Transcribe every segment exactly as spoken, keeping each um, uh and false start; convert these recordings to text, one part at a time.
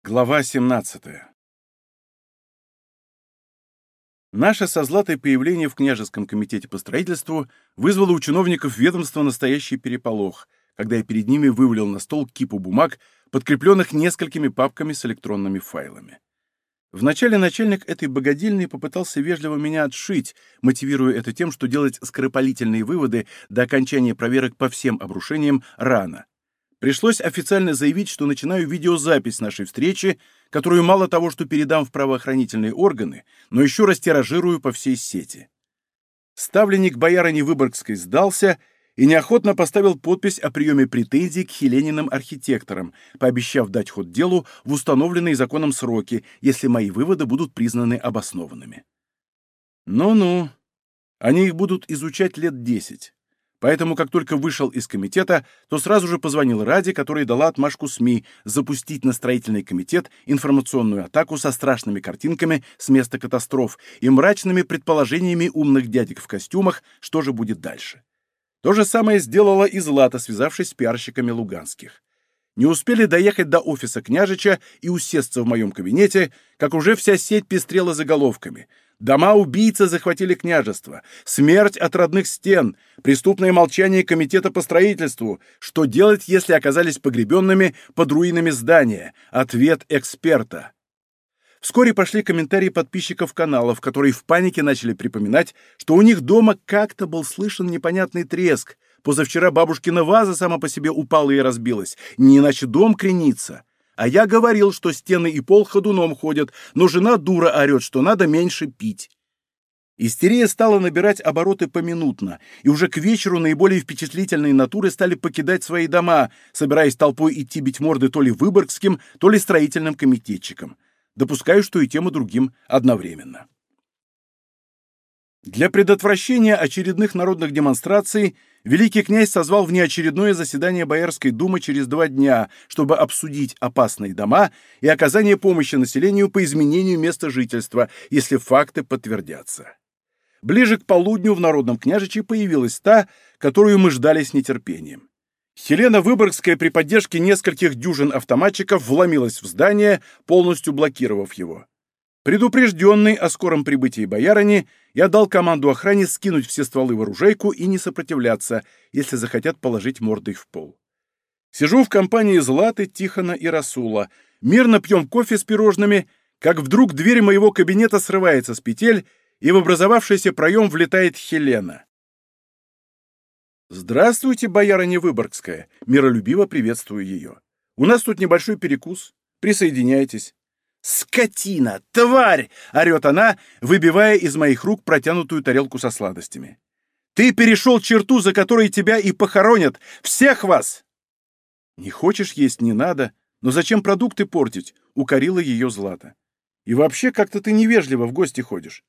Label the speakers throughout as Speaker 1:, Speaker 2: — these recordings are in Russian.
Speaker 1: Глава семнадцатая. Наше со Златой появление в княжеском комитете по строительству вызвало у чиновников ведомства настоящий переполох, когда я перед ними вывалил на стол кипу бумаг, подкрепленных несколькими папками с электронными файлами. Вначале начальник этой богадельни попытался вежливо меня отшить, мотивируя это тем, что делать скоропалительные выводы до окончания проверок по всем обрушениям рано. Пришлось официально заявить, что начинаю видеозапись нашей встречи, которую мало того, что передам в правоохранительные органы, но еще растиражирую по всей сети. Ставленник боярыни Выборгской сдался и неохотно поставил подпись о приеме претензий к Хелениным архитекторам, пообещав дать ход делу в установленные законом сроки, если мои выводы будут признаны обоснованными. Ну-ну, они их будут изучать лет десять. Поэтому, как только вышел из комитета, то сразу же позвонил Раде, которая дала отмашку СМИ запустить на строительный комитет информационную атаку со страшными картинками с места катастроф и мрачными предположениями умных дядек в костюмах, что же будет дальше. То же самое сделала и Злата, связавшись с пиарщиками луганских. Не успели доехать до офиса княжича и усесться в моем кабинете, как уже вся сеть пестрела заголовками. Дома-убийцы захватили княжество. Смерть от родных стен. Преступное молчание комитета по строительству. Что делать, если оказались погребенными под руинами здания? Ответ эксперта. Вскоре пошли комментарии подписчиков каналов, которые в панике начали припоминать, что у них дома как-то был слышен непонятный треск. Позавчера бабушкина ваза сама по себе упала и разбилась. Не иначе дом кренится. А я говорил, что стены и пол ходуном ходят, но жена дура орет, что надо меньше пить. Истерия стала набирать обороты поминутно, и уже к вечеру наиболее впечатлительные натуры стали покидать свои дома, собираясь толпой идти бить морды то ли выборгским, то ли строительным комитетчикам. Допускаю, что и тем, и другим одновременно. Для предотвращения очередных народных демонстраций великий князь созвал внеочередное заседание Боярской думы через два дня, чтобы обсудить опасные дома и оказание помощи населению по изменению места жительства, если факты подтвердятся. Ближе к полудню в Народном княжиче появилась та, которую мы ждали с нетерпением. Хелена Выборгская при поддержке нескольких дюжин автоматчиков вломилась в здание, полностью блокировав его. Предупрежденный о скором прибытии боярыни, я дал команду охране скинуть все стволы в оружейку и не сопротивляться, если захотят положить мордой в пол. Сижу в компании Златы, Тихона и Расула, мирно пьем кофе с пирожными, как вдруг дверь моего кабинета срывается с петель, и в образовавшийся проем влетает Хелена. «Здравствуйте, боярыня Выборгская!» Миролюбиво приветствую ее. «У нас тут небольшой перекус. Присоединяйтесь». «Скотина! Тварь!» — орет она, выбивая из моих рук протянутую тарелку со сладостями. «Ты перешел черту, за которой тебя и похоронят! Всех вас!» «Не хочешь есть — не надо, но зачем продукты портить?» — укорила ее Злата. «И вообще как-то ты невежливо в гости ходишь».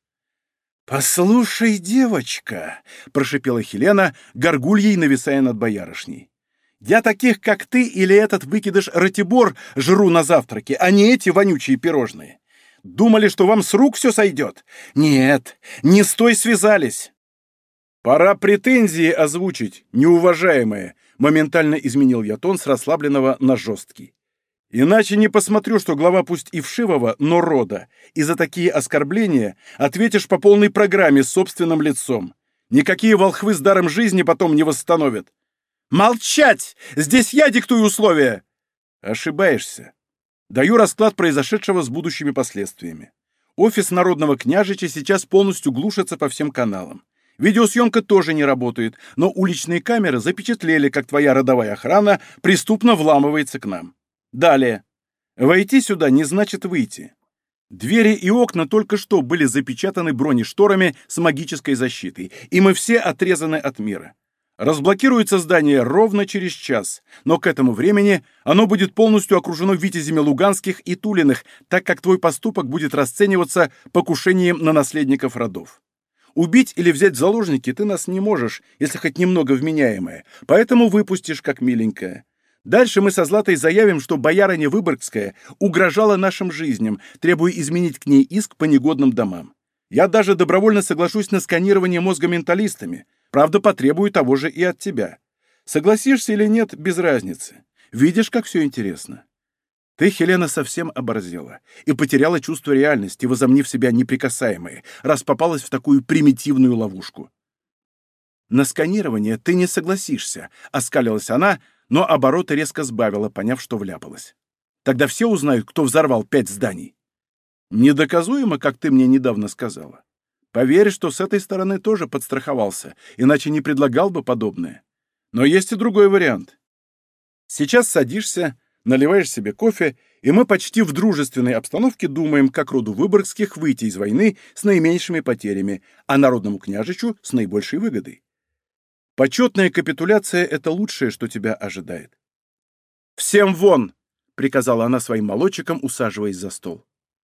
Speaker 1: «Послушай, девочка!» — прошипела Хелена, горгульей нависая над боярышней. «Я таких, как ты или этот выкидыш Ратибор, жру на завтраке, а не эти вонючие пирожные. Думали, что вам с рук все сойдет? Нет, не с той связались». «Пора претензии озвучить, неуважаемые», — моментально изменил я тон с расслабленного на жесткий. «Иначе не посмотрю, что глава пусть и вшивого, но рода, и за такие оскорбления ответишь по полной программе с собственным лицом. Никакие волхвы с даром жизни потом не восстановят». «Молчать! Здесь я диктую условия!» «Ошибаешься. Даю расклад произошедшего с будущими последствиями. Офис Народного княжича сейчас полностью глушится по всем каналам. Видеосъемка тоже не работает, но уличные камеры запечатлели, как твоя родовая охрана преступно вламывается к нам. Далее. Войти сюда не значит выйти. Двери и окна только что были запечатаны бронешторами с магической защитой, и мы все отрезаны от мира. Разблокируется здание ровно через час, но к этому времени оно будет полностью окружено витязями Луганских и Тулиных, так как твой поступок будет расцениваться покушением на наследников родов. Убить или взять в заложники ты нас не можешь, если хоть немного вменяемое, поэтому выпустишь как миленькая. Дальше мы со Златой заявим, что боярыня Выборгская угрожала нашим жизням, требуя изменить к ней иск по негодным домам. Я даже добровольно соглашусь на сканирование мозга менталистами. Правда, потребую того же и от тебя. Согласишься или нет, без разницы. Видишь, как все интересно. Ты, Хелена, совсем оборзела и потеряла чувство реальности, возомнив себя неприкасаемой, раз попалась в такую примитивную ловушку. На сканирование ты не согласишься, оскалилась она, но обороты резко сбавила, поняв, что вляпалась. Тогда все узнают, кто взорвал пять зданий. Недоказуемо, как ты мне недавно сказала. Поверь, что с этой стороны тоже подстраховался, иначе не предлагал бы подобное. Но есть и другой вариант. Сейчас садишься, наливаешь себе кофе, и мы почти в дружественной обстановке думаем, как роду Выборгских выйти из войны с наименьшими потерями, а народному княжичу с наибольшей выгодой. Почетная капитуляция — это лучшее, что тебя ожидает. «Всем вон!» — приказала она своим молодчикам, усаживаясь за стол.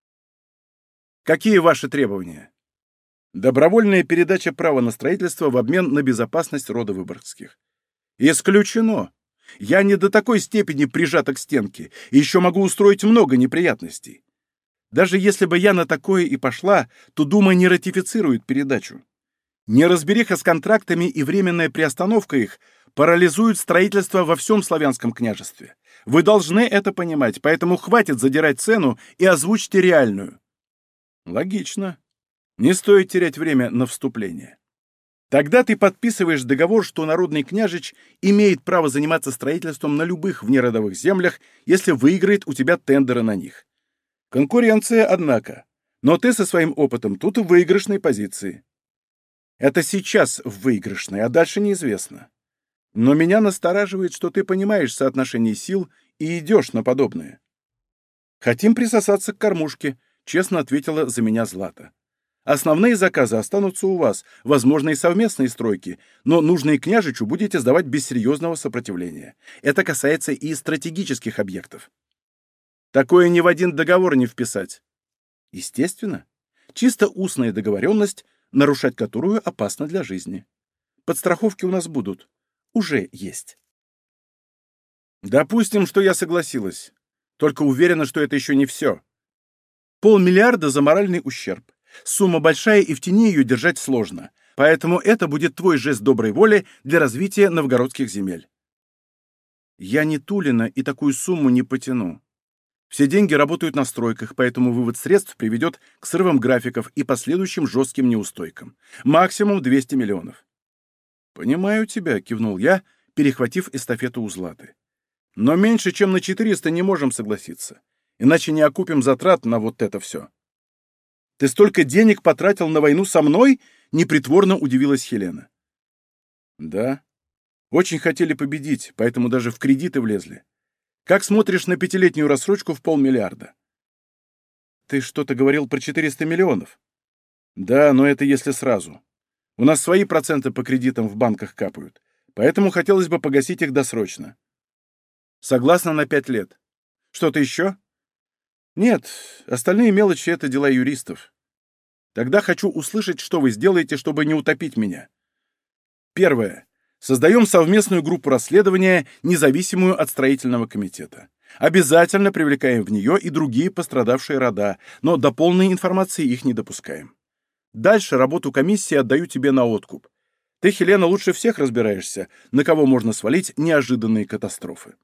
Speaker 1: «Какие ваши требования?» «Добровольная передача права на строительство в обмен на безопасность рода Выборгских». «Исключено! Я не до такой степени прижата к стенке, и еще могу устроить много неприятностей. Даже если бы я на такое и пошла, то Дума не ратифицирует передачу. Неразбериха с контрактами и временная приостановка их парализуют строительство во всем славянском княжестве. Вы должны это понимать, поэтому хватит задирать цену и озвучьте реальную». «Логично. Не стоит терять время на вступление. Тогда ты подписываешь договор, что народный княжич имеет право заниматься строительством на любых внеродовых землях, если выиграет у тебя тендеры на них. Конкуренция, однако. Но ты со своим опытом тут в выигрышной позиции. Это сейчас в выигрышной, а дальше неизвестно. Но меня настораживает, что ты понимаешь соотношение сил и идешь на подобное. Хотим присосаться к кормушке, честно ответила за меня Злата. Основные заказы останутся у вас, возможно, и совместные стройки, но нужные княжичу будете сдавать без серьезного сопротивления. Это касается и стратегических объектов. Такое ни в один договор не вписать. Естественно. Чисто устная договоренность, нарушать которую опасно для жизни. Подстраховки у нас будут. Уже есть. Допустим, что я согласилась. Только уверена, что это еще не все. Полмиллиарда за моральный ущерб. Сумма большая, и в тени ее держать сложно. Поэтому это будет твой жест доброй воли для развития новгородских земель. Я не Тулина и такую сумму не потяну. Все деньги работают на стройках, поэтому вывод средств приведет к срывам графиков и последующим жестким неустойкам. Максимум двести миллионов. «Понимаю тебя», — кивнул я, перехватив эстафету у Златы. «Но меньше, чем на четыреста не можем согласиться. Иначе не окупим затрат на вот это все». «Ты столько денег потратил на войну со мной?» — непритворно удивилась Хелена. «Да. Очень хотели победить, поэтому даже в кредиты влезли. Как смотришь на пятилетнюю рассрочку в полмиллиарда?» «Ты что-то говорил про четыреста миллионов?» «Да, но это если сразу. У нас свои проценты по кредитам в банках капают, поэтому хотелось бы погасить их досрочно». «Согласна на пять лет. Что-то еще?» «Нет, остальные мелочи — это дела юристов. Тогда хочу услышать, что вы сделаете, чтобы не утопить меня. Первое. Создаем совместную группу расследования, независимую от строительного комитета. Обязательно привлекаем в нее и другие пострадавшие рода, но до полной информации их не допускаем. Дальше работу комиссии отдаю тебе на откуп. Ты, Хелена, лучше всех разбираешься, на кого можно свалить неожиданные катастрофы».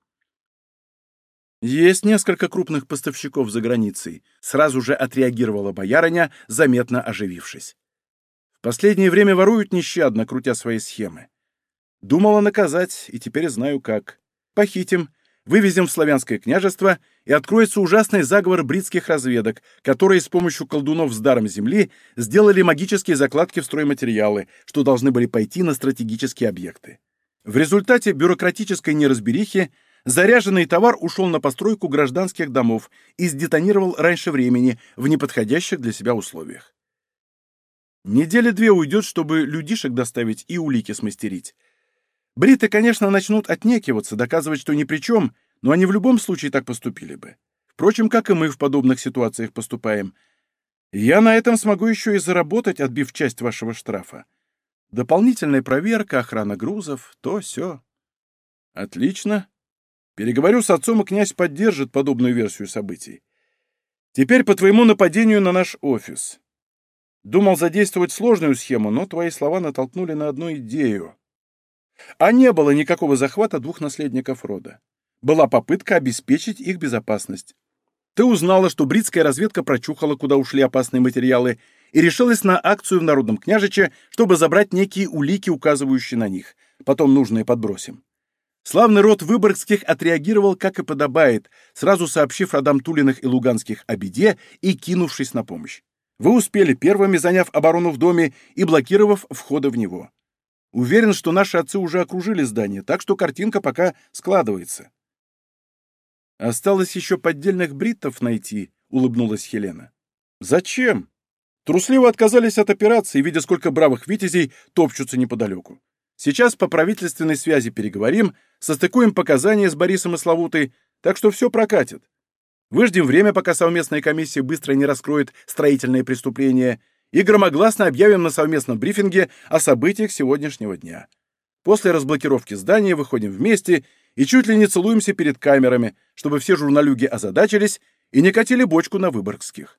Speaker 1: «Есть несколько крупных поставщиков за границей», — сразу же отреагировала боярыня, заметно оживившись. «В последнее время воруют нещадно, крутя свои схемы. Думала наказать, и теперь знаю как. Похитим, вывезем в славянское княжество, и откроется ужасный заговор бритских разведок, которые с помощью колдунов с даром земли сделали магические закладки в стройматериалы, что должны были пойти на стратегические объекты. В результате бюрократической неразберихи заряженный товар ушел на постройку гражданских домов и сдетонировал раньше времени в неподходящих для себя условиях. Недели две уйдет, чтобы людишек доставить и улики смастерить. Бриты, конечно, начнут отнекиваться, доказывать, что ни при чем, но они в любом случае так поступили бы. Впрочем, как и мы в подобных ситуациях поступаем. Я на этом смогу еще и заработать, отбив часть вашего штрафа. Дополнительная проверка, охрана грузов, то сё. Отлично. Переговорю с отцом, и князь поддержит подобную версию событий. Теперь по твоему нападению на наш офис. Думал задействовать сложную схему, но твои слова натолкнули на одну идею. А не было никакого захвата двух наследников рода. Была попытка обеспечить их безопасность. Ты узнала, что бритская разведка прочухала, куда ушли опасные материалы, и решилась на акцию в Народном княжиче, чтобы забрать некие улики, указывающие на них. Потом нужные подбросим. Славный род Выборгских отреагировал, как и подобает, сразу сообщив родам Тулиных и Луганских о беде и кинувшись на помощь. Вы успели первыми, заняв оборону в доме и блокировав входы в него. Уверен, что наши отцы уже окружили здание, так что картинка пока складывается. Осталось еще поддельных бриттов найти, улыбнулась Хелена. Зачем? Трусливо отказались от операции, видя, сколько бравых витязей топчутся неподалеку. Сейчас по правительственной связи переговорим, состыкуем показания с Борисом и Славутой, так что все прокатит. Выждем время, пока совместная комиссия быстро не раскроет строительные преступления, и громогласно объявим на совместном брифинге о событиях сегодняшнего дня. После разблокировки здания выходим вместе и чуть ли не целуемся перед камерами, чтобы все журналюги озадачились и не катили бочку на Выборгских.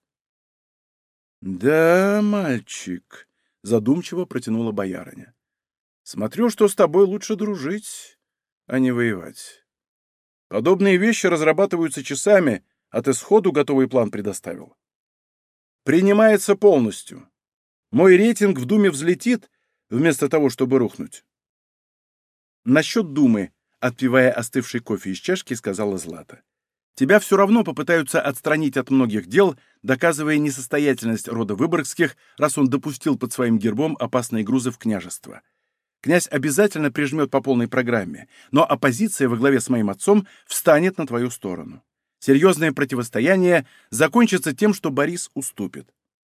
Speaker 1: «Да, мальчик», — задумчиво протянула боярыня. «Смотрю, что с тобой лучше дружить, а не воевать. Подобные вещи разрабатываются часами, а ты сходу готовый план предоставил. Принимается полностью. Мой рейтинг в Думе взлетит, вместо того, чтобы рухнуть». «Насчет Думы», — отпивая остывший кофе из чашки, сказала Злата. «Тебя все равно попытаются отстранить от многих дел, доказывая несостоятельность рода Выборгских, раз он допустил под своим гербом опасные грузы в княжество. Князь обязательно прижмет по полной программе, но оппозиция во главе с моим отцом встанет на твою сторону. Серьезное противостояние закончится тем, что Борис уступит.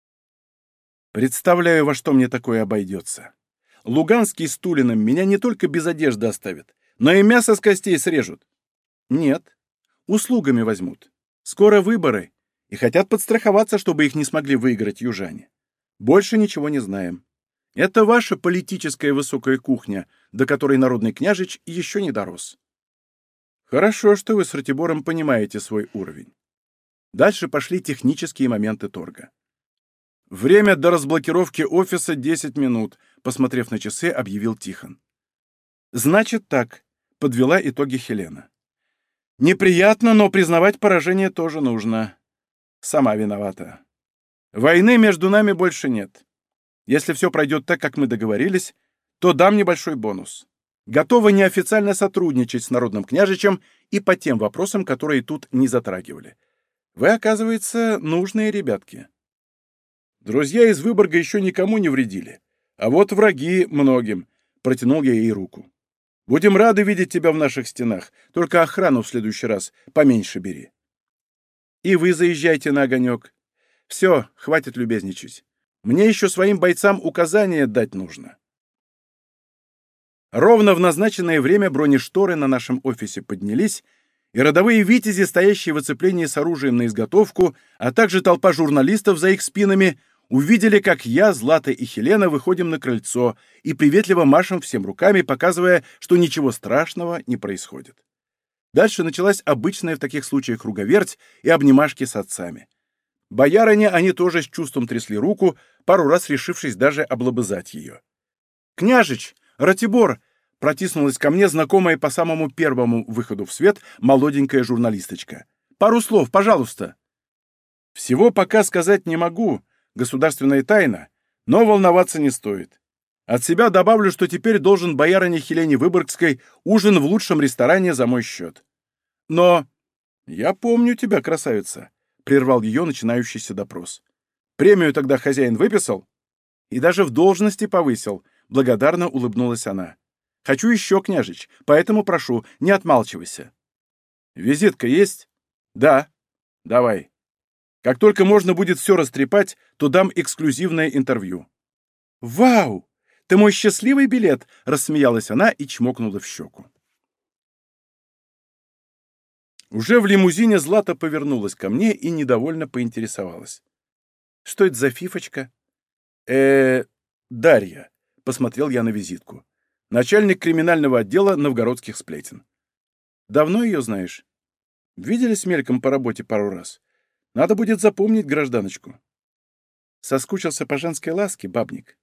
Speaker 1: Представляю, во что мне такое обойдется. Луганский с Тулиным меня не только без одежды оставят, но и мясо с костей срежут. Нет, услугами возьмут. Скоро выборы, и хотят подстраховаться, чтобы их не смогли выиграть южане. Больше ничего не знаем. Это ваша политическая высокая кухня, до которой народный княжич еще не дорос. Хорошо, что вы с Ратибором понимаете свой уровень. Дальше пошли технические моменты торга. Время до разблокировки офиса десять минут, посмотрев на часы, объявил Тихон. Значит так, подвела итоги Хелена. Неприятно, но признавать поражение тоже нужно. Сама виновата. Войны между нами больше нет. Если все пройдет так, как мы договорились, то дам небольшой бонус. Готова неофициально сотрудничать с народным княжичем и по тем вопросам, которые тут не затрагивали. Вы, оказывается, нужные ребятки. Друзья из Выборга еще никому не вредили, а вот враги многим. Протянул я ей руку. Будем рады видеть тебя в наших стенах, только охрану в следующий раз поменьше бери. И вы заезжайте на огонек. Все, хватит любезничать. Мне еще своим бойцам указания дать нужно. Ровно в назначенное время бронешторы на нашем офисе поднялись, и родовые витязи, стоящие в оцеплении с оружием на изготовку, а также толпа журналистов за их спинами, увидели, как я, Злата и Хелена выходим на крыльцо и приветливо машем всем руками, показывая, что ничего страшного не происходит. Дальше началась обычная в таких случаях круговерть и обнимашки с отцами. Боярыне они тоже с чувством трясли руку, пару раз решившись даже облобызать ее. «Княжич! Ратибор!» — протиснулась ко мне знакомая по самому первому выходу в свет молоденькая журналисточка. «Пару слов, пожалуйста!» «Всего пока сказать не могу, государственная тайна, но волноваться не стоит. От себя добавлю, что теперь должен боярине Хелене Выборгской ужин в лучшем ресторане за мой счет. Но я помню тебя, красавица!» — прервал ее начинающийся допрос. «Премию тогда хозяин выписал? И даже в должности повысил», — благодарно улыбнулась она. «Хочу еще, княжич, поэтому прошу, не отмалчивайся». «Визитка есть?» «Да». «Давай. Как только можно будет все растрепать, то дам эксклюзивное интервью». «Вау! Ты мой счастливый билет!» — рассмеялась она и чмокнула в щеку. Уже в лимузине Злата повернулась ко мне и недовольно поинтересовалась. «Что это за фифочка?» э Дарья», — посмотрел я на визитку. «Начальник криминального отдела новгородских сплетен». «Давно ее знаешь?» «Виделись мельком по работе пару раз. Надо будет запомнить гражданочку». «Соскучился по женской ласке, бабник?»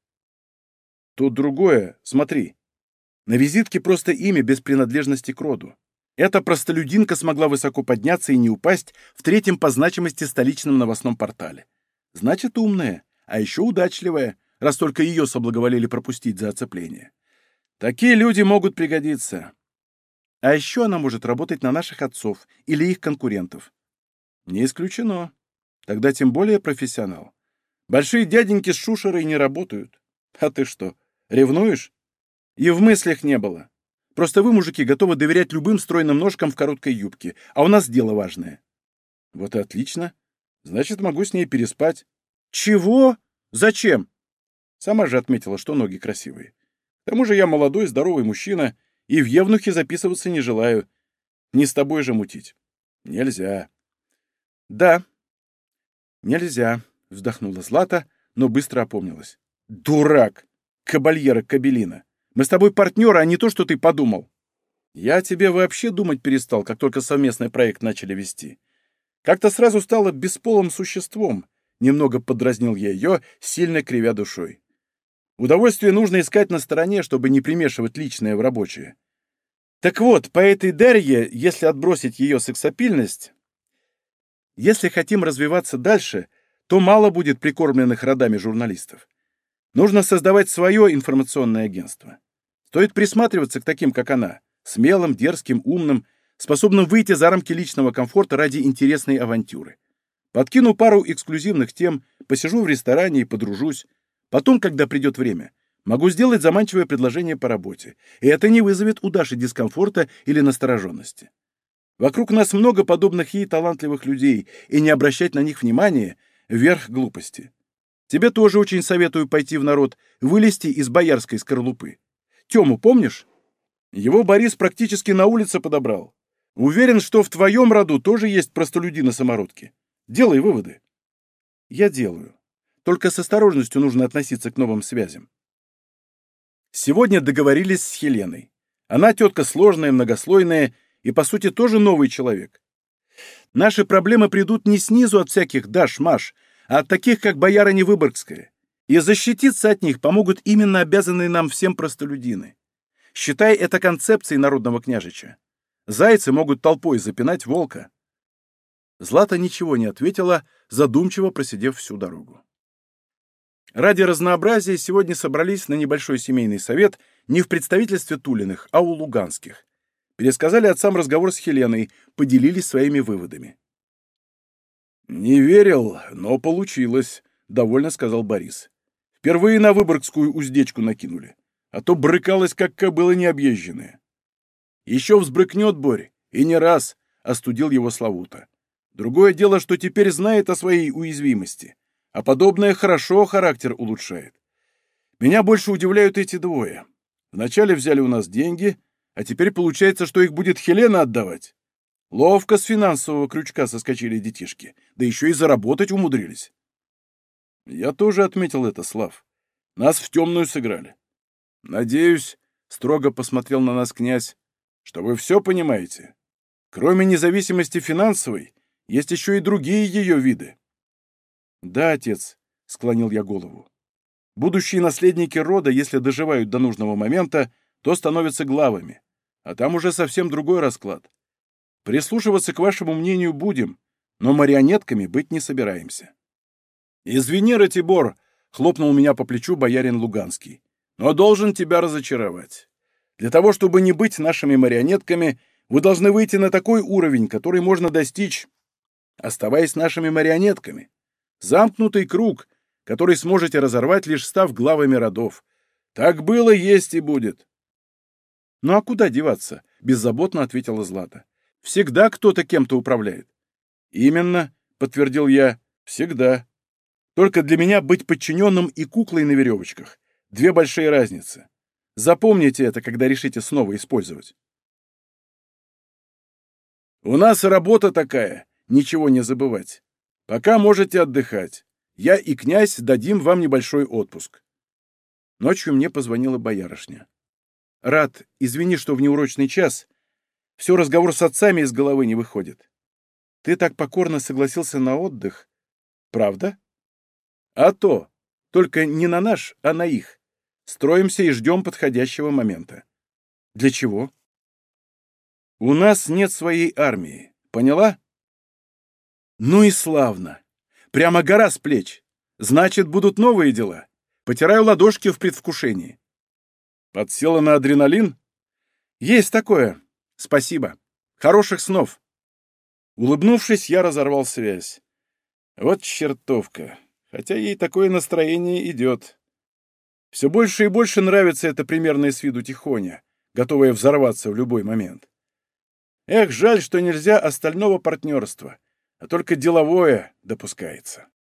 Speaker 1: «Тут другое. Смотри. На визитке просто имя без принадлежности к роду. Эта простолюдинка смогла высоко подняться и не упасть в третьем по значимости столичном новостном портале. Значит, умная, а еще удачливая, раз только ее соблаговолили пропустить за оцепление. Такие люди могут пригодиться. А еще она может работать на наших отцов или их конкурентов. Не исключено. Тогда тем более профессионал. Большие дяденьки с шушерой не работают. А ты что, ревнуешь? И в мыслях не было. Просто вы, мужики, готовы доверять любым стройным ножкам в короткой юбке, а у нас дело важное. Вот и отлично. Значит, могу с ней переспать. Чего? Зачем? Сама же отметила, что ноги красивые. К тому же я молодой, здоровый мужчина, и в евнухе записываться не желаю. Не с тобой же мутить. Нельзя. Да, нельзя, вздохнула Злата, но быстро опомнилась. Дурак! Кабальера Кабелина! Мы с тобой партнеры, а не то, что ты подумал. Я о тебе вообще думать перестал, как только совместный проект начали вести. Как-то сразу стало бесполым существом. Немного подразнил я ее, сильно кривя душой. Удовольствие нужно искать на стороне, чтобы не примешивать личное в рабочее. Так вот, по этой Дарье, если отбросить ее сексапильность, если хотим развиваться дальше, то мало будет прикормленных родами журналистов. Нужно создавать свое информационное агентство. Стоит присматриваться к таким, как она, смелым, дерзким, умным, способным выйти за рамки личного комфорта ради интересной авантюры. Подкину пару эксклюзивных тем, посижу в ресторане и подружусь. Потом, когда придет время, могу сделать заманчивое предложение по работе, и это не вызовет у Даши дискомфорта или настороженности. Вокруг нас много подобных ей талантливых людей, и не обращать на них внимания — верх глупости. Тебе тоже очень советую пойти в народ, вылезти из боярской скорлупы. Тему помнишь? Его Борис практически на улице подобрал. Уверен, что в твоем роду тоже есть простолюдины-самородки. Делай выводы. Я делаю. Только с осторожностью нужно относиться к новым связям. Сегодня договорились с Хеленой. Она тетка сложная, многослойная и, по сути, тоже новый человек. Наши проблемы придут не снизу от всяких Даш-Маш, а от таких, как боярыня Выборгская. И защититься от них помогут именно обязанные нам всем простолюдины. Считай это концепцией народного княжича. Зайцы могут толпой запинать волка. Злата ничего не ответила, задумчиво просидев всю дорогу. Ради разнообразия сегодня собрались на небольшой семейный совет не в представительстве Тулиных, а у Луганских. Пересказали отцам разговор с Хеленой, поделились своими выводами. «Не верил, но получилось», — довольно сказал Борис. «Впервые на Выборгскую уздечку накинули, а то брыкалась, как кобыла необъезженная». «Еще взбрыкнет, Борь, и не раз», — остудил его Славута. «Другое дело, что теперь знает о своей уязвимости. А подобное хорошо характер улучшает. Меня больше удивляют эти двое. Вначале взяли у нас деньги, а теперь получается, что их будет Хелена отдавать. Ловко с финансового крючка соскочили детишки, да еще и заработать умудрились. Я тоже отметил это, Слав. Нас в темную сыграли. Надеюсь, строго посмотрел на нас князь, что вы все понимаете. Кроме независимости финансовой, есть еще и другие ее виды. «Да, отец», — склонил я голову. «Будущие наследники рода, если доживают до нужного момента, то становятся главами. А там уже совсем другой расклад. Прислушиваться к вашему мнению будем, но марионетками быть не собираемся». «Извини, Ратибор», — хлопнул меня по плечу боярин Луганский, «но должен тебя разочаровать. Для того, чтобы не быть нашими марионетками, вы должны выйти на такой уровень, который можно достичь, оставаясь нашими марионетками. Замкнутый круг, который сможете разорвать, лишь став главами родов. Так было, есть и будет». «Ну а куда деваться?» — беззаботно ответила Злата. «Всегда кто-то кем-то управляет». «Именно», — подтвердил я, — «всегда. Только для меня быть подчиненным и куклой на веревочках — две большие разницы. Запомните это, когда решите снова использовать». «У нас работа такая, ничего не забывать. Пока можете отдыхать. Я и князь дадим вам небольшой отпуск». Ночью мне позвонила боярышня. «Рад, извини, что в неурочный час. Все разговор с отцами из головы не выходит. Ты так покорно согласился на отдых. Правда? А то. Только не на наш, а на их. Строимся и ждем подходящего момента». «Для чего?» У нас нет своей армии. Поняла? Ну и славно. Прямо гора с плеч. Значит, будут новые дела. Потираю ладошки в предвкушении. Подсела на адреналин? Есть такое. Спасибо. Хороших снов. Улыбнувшись, я разорвал связь. Вот чертовка. Хотя ей такое настроение идет. Все больше и больше нравится эта примерная с виду тихоня, готовая взорваться в любой момент. Эх, жаль, что нельзя остального партнерства, а только деловое допускается.